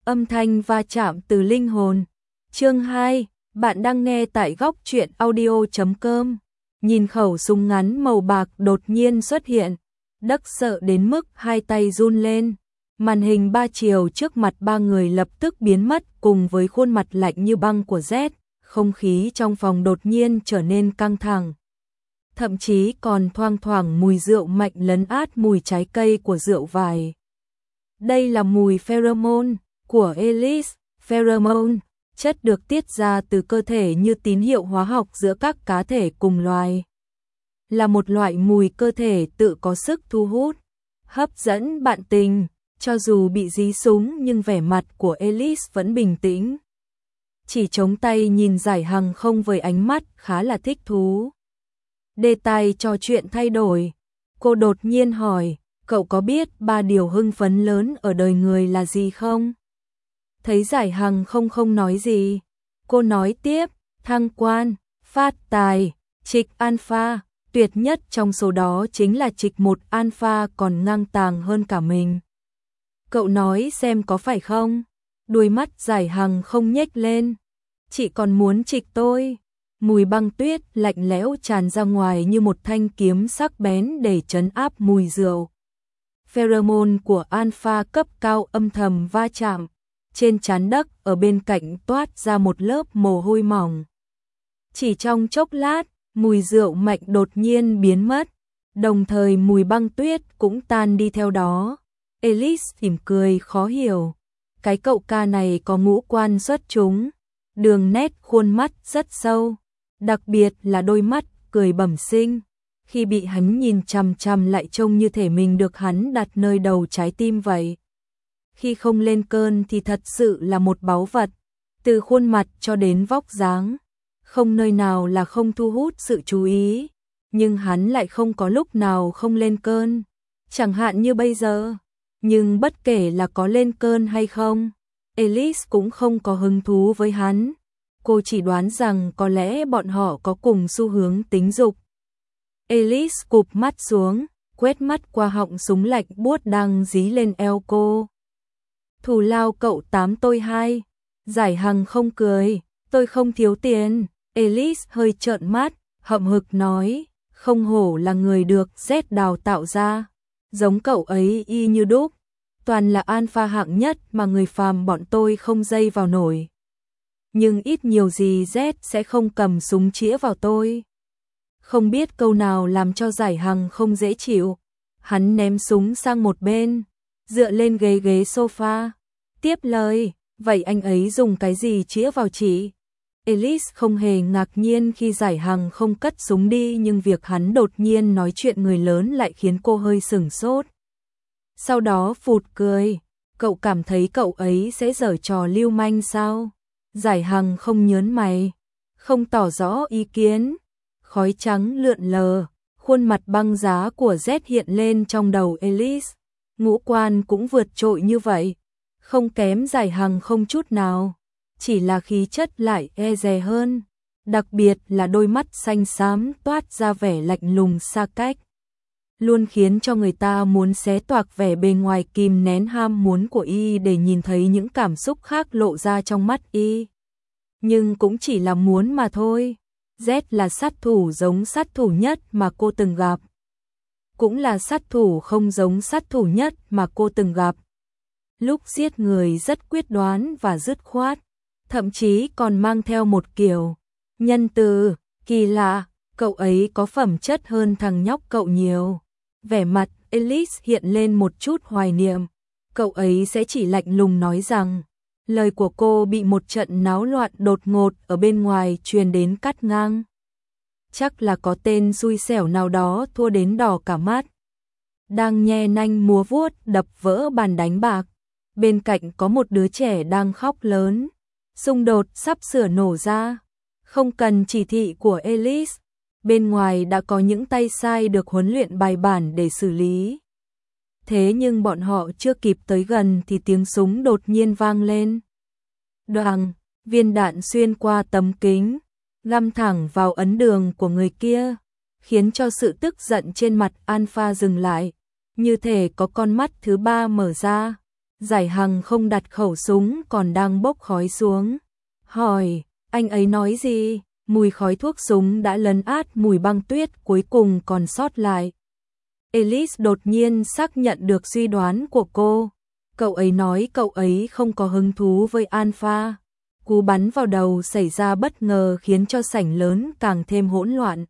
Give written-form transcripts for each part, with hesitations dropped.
Âm thanh va chạm từ linh hồn. Chương 2, bạn đang nghe tại góc truyện audio.com. Nhìn khẩu súng ngắn màu bạc đột nhiên xuất hiện, Đắc sợ đến mức hai tay run lên. Màn hình 3 chiều trước mặt ba người lập tức biến mất cùng với khuôn mặt lạnh như băng của Z, không khí trong phòng đột nhiên trở nên căng thẳng. Thậm chí còn thoang thoảng mùi rượu mạnh lấn át mùi trái cây của rượu vải. Đây là mùi pheromone của Elise. Pheromone, chất được tiết ra từ cơ thể như tín hiệu hóa học giữa các cá thể cùng loài. Là một loại mùi cơ thể tự có sức thu hút, hấp dẫn bạn tình. Cho dù bị dí súng nhưng vẻ mặt của Elise vẫn bình tĩnh. Chỉ chống tay nhìn Giải Hằng không với ánh mắt khá là thích thú. Đề tài trò chuyện thay đổi. Cô đột nhiên hỏi, cậu có biết 3 điều hưng phấn lớn ở đời người là gì không? Thấy Giải Hằng không nói gì. Cô nói tiếp, thăng quan, phát tài, trịch alpha. Tuyệt nhất trong số đó chính là trịch 1 alpha còn ngang tàng hơn cả mình. Cậu nói xem có phải không? Đuôi mắt Giải Hằng không nhếch lên. Chị còn muốn trịch tôi. Mùi băng tuyết lạnh lẽo tràn ra ngoài như một thanh kiếm sắc bén để trấn áp mùi rượu. Pheromone của alpha cấp cao âm thầm va chạm. Trên trán Đắc ở bên cạnh toát ra một lớp mồ hôi mỏng. Chỉ trong chốc lát, mùi rượu mạnh đột nhiên biến mất. Đồng thời mùi băng tuyết cũng tan đi theo đó. Elise mỉm cười khó hiểu. Cái cậu ca này có ngũ quan xuất chúng. Đường nét khuôn mắt rất sâu. Đặc biệt là đôi mắt cười bẩm sinh. Khi bị hắn nhìn chằm chằm lại trông như thể mình được hắn đặt nơi đầu trái tim vậy. Khi không lên cơn thì thật sự là một báu vật. Từ khuôn mặt cho đến vóc dáng. Không nơi nào là không thu hút sự chú ý. Nhưng hắn lại không có lúc nào không lên cơn. Chẳng hạn như bây giờ. Nhưng bất kể là có lên cơn hay không, Elise cũng không có hứng thú với hắn. Cô chỉ đoán rằng có lẽ bọn họ có cùng xu hướng tính dục. Elise cụp mắt xuống, quét mắt qua họng súng lạnh buốt đang dí lên eo cô. Thù lao cậu 8 tôi 2. Giải Hằng không cười, tôi không thiếu tiền. Elise hơi trợn mắt, hậm hực nói, không hổ là người được Z đào tạo ra. Giống cậu ấy y như đúc, toàn là alpha hạng nhất mà người phàm bọn tôi không dây vào nổi. Nhưng ít nhiều gì Z sẽ không cầm súng chĩa vào tôi. Không biết câu nào làm cho Giải Hằng không dễ chịu. Hắn ném súng sang một bên, dựa lên ghế sofa. Tiếp lời, vậy anh ấy dùng cái gì chĩa vào chị? Elise không hề ngạc nhiên khi Giải Hằng không cất súng đi, nhưng việc hắn đột nhiên nói chuyện người lớn lại khiến cô hơi sửng sốt. Sau đó phụt cười, cậu cảm thấy cậu ấy sẽ giở trò lưu manh sao? Giải Hằng không nhớn mày, không tỏ rõ ý kiến. Khói trắng lượn lờ, khuôn mặt băng giá của Z hiện lên trong đầu Elise. Ngũ quan cũng vượt trội như vậy, không kém Giải Hằng không chút nào. Chỉ là khí chất lại e dè hơn, đặc biệt là đôi mắt xanh xám toát ra vẻ lạnh lùng xa cách, luôn khiến cho người ta muốn xé toạc vẻ bề ngoài kìm nén ham muốn của y để nhìn thấy những cảm xúc khác lộ ra trong mắt y. Nhưng cũng chỉ là muốn mà thôi. Z là sát thủ giống sát thủ nhất mà cô từng gặp, cũng là sát thủ không giống sát thủ nhất mà cô từng gặp. Lúc giết người rất quyết đoán và dứt khoát, thậm chí còn mang theo một kiểu nhân từ kỳ lạ. Cậu ấy có phẩm chất hơn thằng nhóc cậu nhiều. Vẻ mặt Elise hiện lên một chút hoài niệm. Cậu ấy sẽ chỉ lạnh lùng nói rằng lời của cô bị một trận náo loạn đột ngột ở bên ngoài truyền đến cắt ngang. Chắc là có tên xui xẻo nào đó thua đến đỏ cả mắt, đang nhe nanh múa vuốt đập vỡ bàn đánh bạc. Bên cạnh có một đứa trẻ đang khóc lớn. Xung đột sắp sửa nổ ra. Không cần chỉ thị của Elise, bên ngoài đã có những tay sai được huấn luyện bài bản để xử lý. Thế nhưng bọn họ chưa kịp tới gần thì tiếng súng đột nhiên vang lên. Đoàng, viên đạn xuyên qua tấm kính, găm thẳng vào ấn đường của người kia, khiến cho sự tức giận trên mặt Alpha dừng lại, như thể có con mắt thứ ba mở ra. Giải Hằng không đặt khẩu súng còn đang bốc khói xuống. Hỏi, anh ấy nói gì? Mùi khói thuốc súng đã lấn át mùi băng tuyết cuối cùng còn sót lại. Elise đột nhiên xác nhận được suy đoán của cô. Cậu ấy nói cậu ấy không có hứng thú với Alpha. Cú bắn vào đầu xảy ra bất ngờ khiến cho sảnh lớn càng thêm hỗn loạn.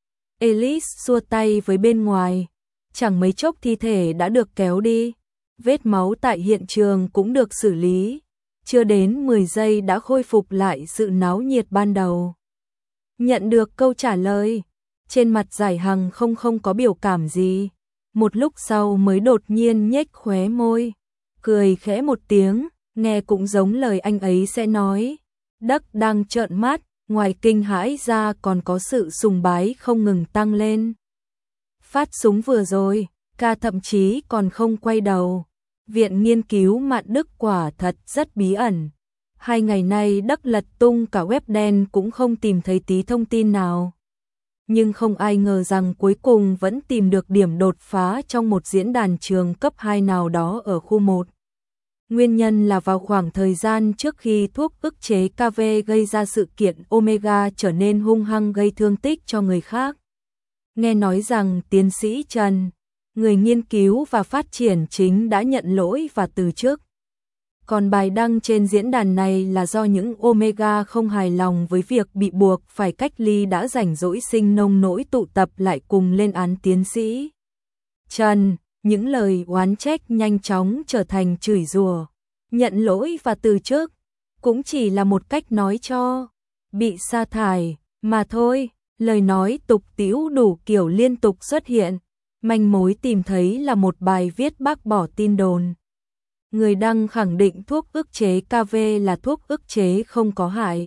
Elise xua tay với bên ngoài. Chẳng mấy chốc thi thể đã được kéo đi. Vết máu tại hiện trường cũng được xử lý. Chưa đến 10 giây đã khôi phục lại sự náo nhiệt ban đầu. Nhận được câu trả lời, trên mặt Giải Hằng không có biểu cảm gì. Một lúc sau mới đột nhiên nhếch khóe môi, cười khẽ một tiếng, nghe cũng giống lời anh ấy sẽ nói. Đắc đang trợn mắt, ngoài kinh hãi ra còn có sự sùng bái không ngừng tăng lên. Phát súng vừa rồi, ca thậm chí còn không quay đầu. Viện nghiên cứu Mạn Đức quả thật rất bí ẩn. 2 ngày nay Đắc lật tung cả web đen cũng không tìm thấy tí thông tin nào. Nhưng không ai ngờ rằng cuối cùng vẫn tìm được điểm đột phá trong một diễn đàn trường cấp 2 nào đó ở khu 1. Nguyên nhân là vào khoảng thời gian trước khi thuốc ức chế KV gây ra sự kiện Omega trở nên hung hăng gây thương tích cho người khác. Nghe nói rằng tiến sĩ Trần, người nghiên cứu và phát triển chính đã nhận lỗi và từ chức. Còn bài đăng trên diễn đàn này là do những Omega không hài lòng với việc bị buộc phải cách ly đã rảnh rỗi sinh nông nỗi tụ tập lại cùng lên án tiến sĩ Trần. Những lời oán trách nhanh chóng trở thành chửi rủa. Nhận lỗi và từ chức cũng chỉ là một cách nói cho bị sa thải mà thôi. Lời nói tục tĩu đủ kiểu liên tục xuất hiện. Manh mối tìm thấy là một bài viết bác bỏ tin đồn. Người đăng khẳng định thuốc ức chế KV là thuốc ức chế không có hại.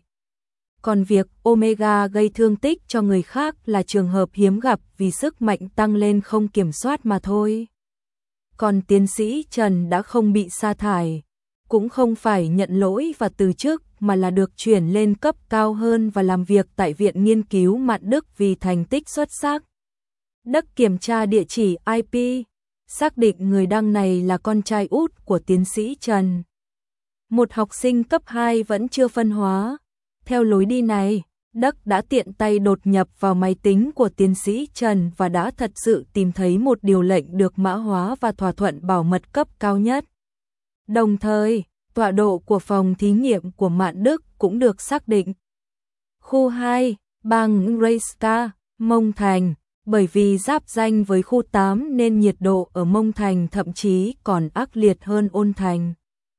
Còn việc Omega gây thương tích cho người khác là trường hợp hiếm gặp vì sức mạnh tăng lên không kiểm soát mà thôi. Còn tiến sĩ Trần đã không bị sa thải, cũng không phải nhận lỗi và từ chức mà là được chuyển lên cấp cao hơn và làm việc tại Viện Nghiên cứu Mạn Đức vì thành tích xuất sắc. Đắc kiểm tra địa chỉ IP, xác định người đăng này là con trai út của tiến sĩ Trần. Một học sinh cấp 2 vẫn chưa phân hóa. Theo lối đi này, Đắc đã tiện tay đột nhập vào máy tính của tiến sĩ Trần và đã thật sự tìm thấy một điều lệnh được mã hóa và thỏa thuận bảo mật cấp cao nhất. Đồng thời, tọa độ của phòng thí nghiệm của Mạn Đức cũng được xác định. Khu 2, bang Rayska, Mông Thành. Bởi vì giáp danh với khu 8 nên nhiệt độ ở Mông Thành thậm chí còn ác liệt hơn Ôn Thành.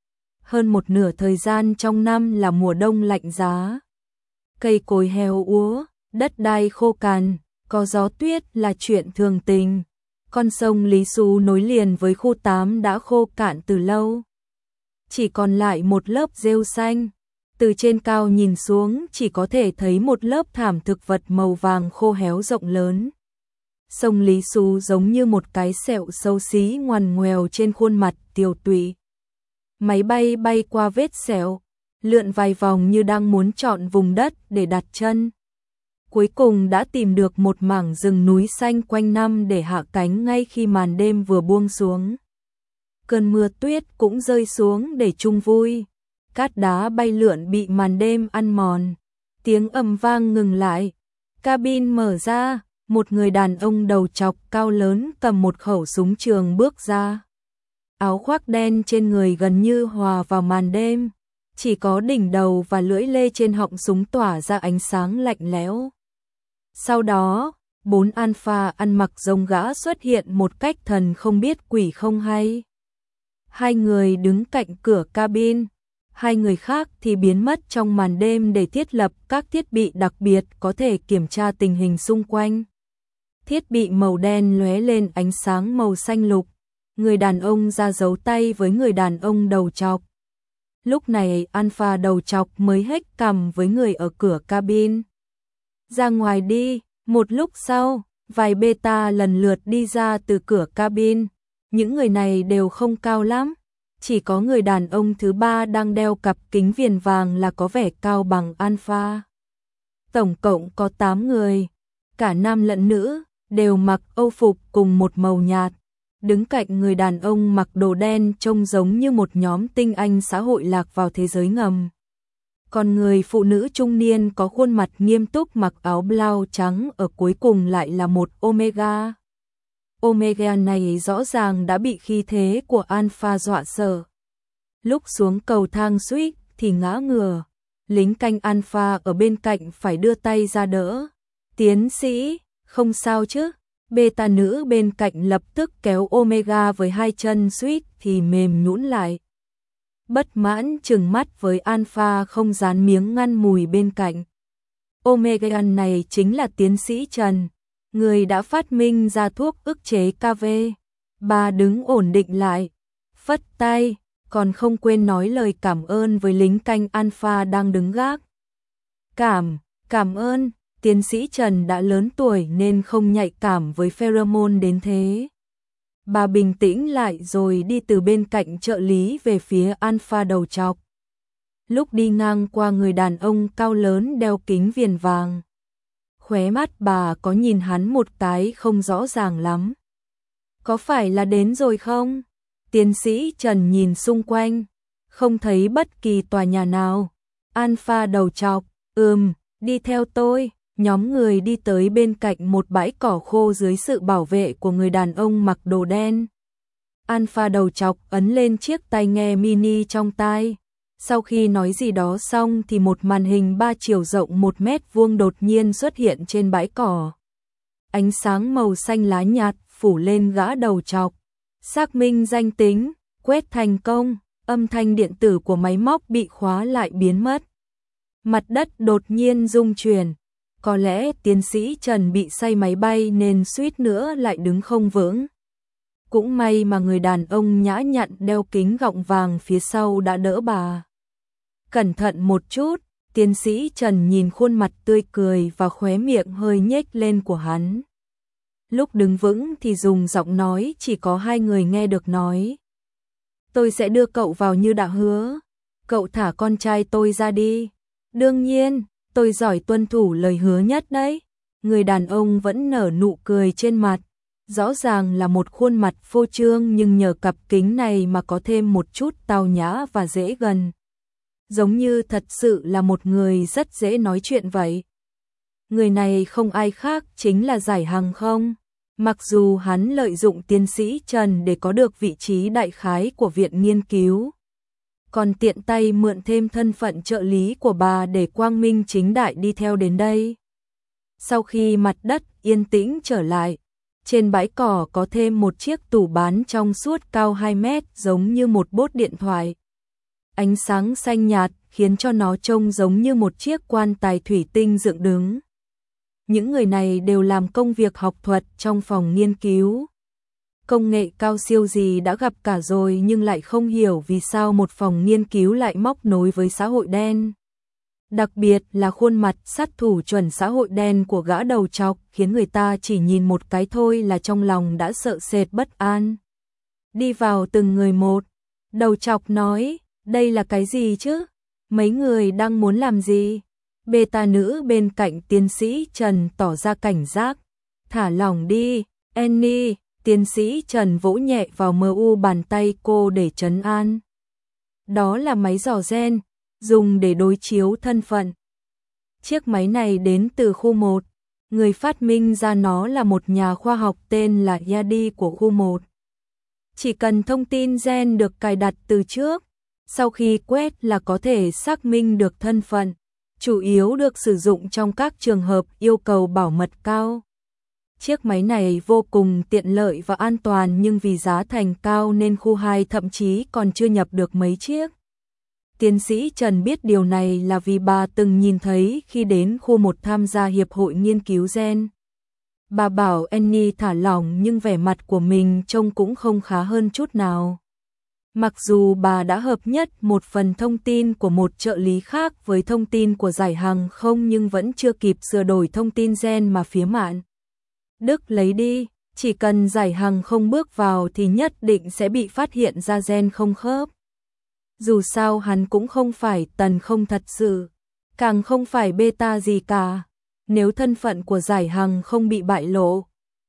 Hơn một nửa thời gian trong năm là mùa đông lạnh giá. Cây cối héo úa, đất đai khô cằn, có gió tuyết là chuyện thường tình. Con sông Lý Xú nối liền với khu 8 đã khô cạn từ lâu. Chỉ còn lại một lớp rêu xanh. Từ trên cao nhìn xuống chỉ có thể thấy một lớp thảm thực vật màu vàng khô héo rộng lớn. Sông Lý Xú giống như một cái sẹo xấu xí ngoằn ngoèo trên khuôn mặt tiều tụy. Máy bay bay qua vết sẹo, lượn vài vòng như đang muốn chọn vùng đất để đặt chân. Cuối cùng đã tìm được một mảng rừng núi xanh quanh năm để hạ cánh ngay khi màn đêm vừa buông xuống. Cơn mưa tuyết cũng rơi xuống để chung vui. Cát đá bay lượn bị màn đêm ăn mòn. Tiếng ầm vang ngừng lại. Cabin mở ra. Một người đàn ông đầu trọc cao lớn cầm một khẩu súng trường bước ra. Áo khoác đen trên người gần như hòa vào màn đêm. Chỉ có đỉnh đầu và lưỡi lê trên họng súng tỏa ra ánh sáng lạnh lẽo. Sau đó, 4 alpha ăn mặc rồng gã xuất hiện một cách thần không biết quỷ không hay. 2 người đứng cạnh cửa cabin. 2 người khác thì biến mất trong màn đêm để thiết lập các thiết bị đặc biệt có thể kiểm tra tình hình xung quanh. Thiết bị màu đen lóe lên ánh sáng màu xanh lục. Người đàn ông ra dấu tay với người đàn ông đầu trọc. Lúc này alpha đầu trọc mới hếch cằm với người ở cửa cabin. Ra ngoài đi. Một lúc sau, vài beta lần lượt đi ra từ cửa cabin. Những người này đều không cao lắm. Chỉ có người đàn ông thứ 3 đang đeo cặp kính viền vàng là có vẻ cao bằng alpha. Tổng cộng có 8 người, cả nam lẫn nữ, đều mặc âu phục cùng một màu nhạt. đứng cạnh người đàn ông mặc đồ đen trông giống như một nhóm tinh anh xã hội lạc vào thế giới ngầm. Còn người phụ nữ trung niên có khuôn mặt nghiêm túc mặc áo blau trắng ở cuối cùng lại là một Omega. Omega này rõ ràng đã bị khí thế của Alpha dọa sợ. Lúc xuống cầu thang suýt thì ngã ngửa, lính canh Alpha ở bên cạnh phải đưa tay ra đỡ. Tiến sĩ, không sao chứ? Beta nữ bên cạnh lập tức kéo Omega với hai chân suýt thì mềm nhũn lại. Bất mãn trừng mắt với Alpha không dán miếng ngăn mùi bên cạnh. Omega này chính là tiến sĩ Trần, người đã phát minh ra thuốc ức chế KV. Bà đứng ổn định lại, phất tay, còn không quên nói lời cảm ơn với lính canh Alpha đang đứng gác. Cảm ơn, tiến sĩ Trần đã lớn tuổi nên không nhạy cảm với pheromone đến thế. Bà bình tĩnh lại rồi đi từ bên cạnh trợ lý về phía Alpha đầu trọc. Lúc đi ngang qua người đàn ông cao lớn đeo kính viền vàng, khóe mắt bà có nhìn hắn một cái không rõ ràng lắm. Có phải là đến rồi không? Tiến sĩ Trần nhìn xung quanh, không thấy bất kỳ tòa nhà nào. Alpha đầu trọc, đi theo tôi. Nhóm người đi tới bên cạnh một bãi cỏ khô dưới sự bảo vệ của người đàn ông mặc đồ đen. Alpha đầu trọc ấn lên chiếc tai nghe mini trong tai. Sau khi nói gì đó xong thì một màn hình 3 chiều rộng 1 mét vuông đột nhiên xuất hiện trên bãi cỏ. Ánh sáng màu xanh lá nhạt phủ lên gã đầu trọc. Xác minh danh tính, quét thành công, âm thanh điện tử của máy móc bị khóa lại biến mất. Mặt đất đột nhiên rung chuyển. Có lẽ tiến sĩ Trần bị say máy bay nên suýt nữa lại đứng không vững. Cũng may mà người đàn ông nhã nhặn đeo kính gọng vàng phía sau đã đỡ bà. Cẩn thận một chút, tiến sĩ Trần nhìn khuôn mặt tươi cười và khóe miệng hơi nhếch lên của hắn. Lúc đứng vững thì dùng giọng nói chỉ có 2 người nghe được nói. Tôi sẽ đưa cậu vào như đã hứa. Cậu thả con trai tôi ra đi. Đương nhiên. Tôi giỏi tuân thủ lời hứa nhất đấy. Người đàn ông vẫn nở nụ cười trên mặt. Rõ ràng là một khuôn mặt phô trương nhưng nhờ cặp kính này mà có thêm một chút tao nhã và dễ gần. Giống như thật sự là một người rất dễ nói chuyện vậy. Người này không ai khác chính là Giải Hằng không? Mặc dù hắn lợi dụng tiến sĩ Trần để có được vị trí đại khái của viện nghiên cứu, còn tiện tay mượn thêm thân phận trợ lý của bà để quang minh chính đại đi theo đến đây. Sau khi mặt đất yên tĩnh trở lại, trên bãi cỏ có thêm một chiếc tủ bán trong suốt cao 2 mét giống như một bốt điện thoại. Ánh sáng xanh nhạt khiến cho nó trông giống như một chiếc quan tài thủy tinh dựng đứng. Những người này đều làm công việc học thuật trong phòng nghiên cứu. Công nghệ cao siêu gì đã gặp cả rồi nhưng lại không hiểu vì sao một phòng nghiên cứu lại móc nối với xã hội đen. Đặc biệt là khuôn mặt sát thủ chuẩn xã hội đen của gã đầu trọc khiến người ta chỉ nhìn một cái thôi là trong lòng đã sợ sệt bất an. Đi vào từng người một, đầu trọc nói, đây là cái gì chứ? Mấy người đang muốn làm gì? Beta nữ bên cạnh tiến sĩ Trần tỏ ra cảnh giác. Thả lỏng đi, Annie. Tiến sĩ Trần vỗ nhẹ vào mu bàn tay cô để trấn an. Đó là máy dò gen, dùng để đối chiếu thân phận. Chiếc máy này đến từ khu 1. Người phát minh ra nó là một nhà khoa học tên là Yadi của khu 1. Chỉ cần thông tin gen được cài đặt từ trước, sau khi quét là có thể xác minh được thân phận, chủ yếu được sử dụng trong các trường hợp yêu cầu bảo mật cao. Chiếc máy này vô cùng tiện lợi và an toàn nhưng vì giá thành cao nên khu 2 thậm chí còn chưa nhập được mấy chiếc. Tiến sĩ Trần biết điều này là vì bà từng nhìn thấy khi đến khu 1 tham gia hiệp hội nghiên cứu gen. Bà bảo Annie thả lỏng nhưng vẻ mặt của mình trông cũng không khá hơn chút nào. Mặc dù bà đã hợp nhất một phần thông tin của một trợ lý khác với thông tin của Giải Hằng không nhưng vẫn chưa kịp sửa đổi thông tin gen mà phía Mạn Đức lấy đi, chỉ cần Giải Hằng không bước vào thì nhất định sẽ bị phát hiện ra gen không khớp. Dù sao hắn cũng không phải tần không thật sự, càng không phải beta gì cả. Nếu thân phận của Giải Hằng không bị bại lộ,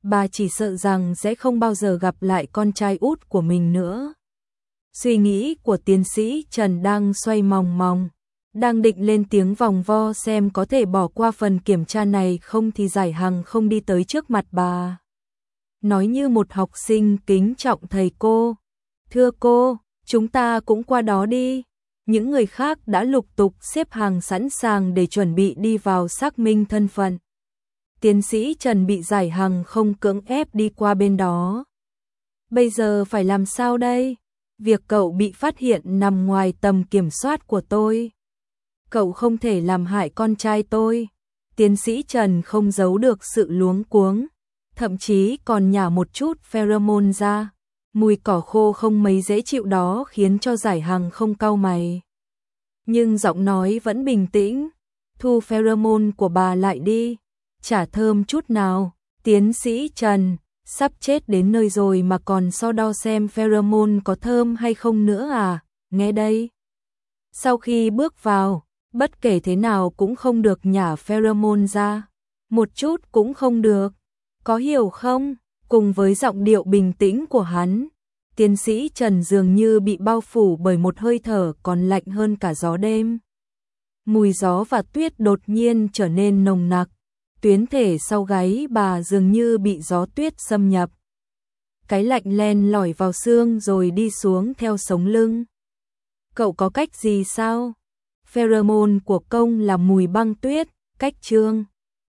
bà chỉ sợ rằng sẽ không bao giờ gặp lại con trai út của mình nữa. Suy nghĩ của tiến sĩ Trần đang xoay mòng mòng, đang định lên tiếng vòng vo xem có thể bỏ qua phần kiểm tra này không thì Giải Hằng không đi tới trước mặt bà. Nói như một học sinh kính trọng thầy cô. Thưa cô, chúng ta cũng qua đó đi. Những người khác đã lục tục xếp hàng sẵn sàng để chuẩn bị đi vào xác minh thân phận. Tiến sĩ Trần bị Giải Hằng không cưỡng ép đi qua bên đó. Bây giờ phải làm sao đây? Việc cậu bị phát hiện nằm ngoài tầm kiểm soát của tôi. Cậu không thể làm hại con trai tôi. Tiến sĩ Trần không giấu được sự luống cuống, thậm chí còn nhả một chút pheromone ra. Mùi cỏ khô không mấy dễ chịu đó khiến cho Giải Hằng không cau mày. Nhưng giọng nói vẫn bình tĩnh. Thu pheromone của bà lại đi. Chả thơm chút nào. Tiến sĩ Trần, sắp chết đến nơi rồi mà còn so đo xem pheromone có thơm hay không nữa à? Nghe đây. Sau khi bước vào, bất kể thế nào cũng không được nhả pheromone ra. Một chút cũng không được. Có hiểu không? Cùng với giọng điệu bình tĩnh của hắn, tiến sĩ Trần dường như bị bao phủ bởi một hơi thở còn lạnh hơn cả gió đêm. Mùi gió và tuyết đột nhiên trở nên nồng nặc. Tuyến thể sau gáy bà dường như bị gió tuyết xâm nhập. Cái lạnh len lỏi vào xương rồi đi xuống theo sống lưng. Cậu có cách gì sao? Pheromone của công là mùi băng tuyết, cách Trương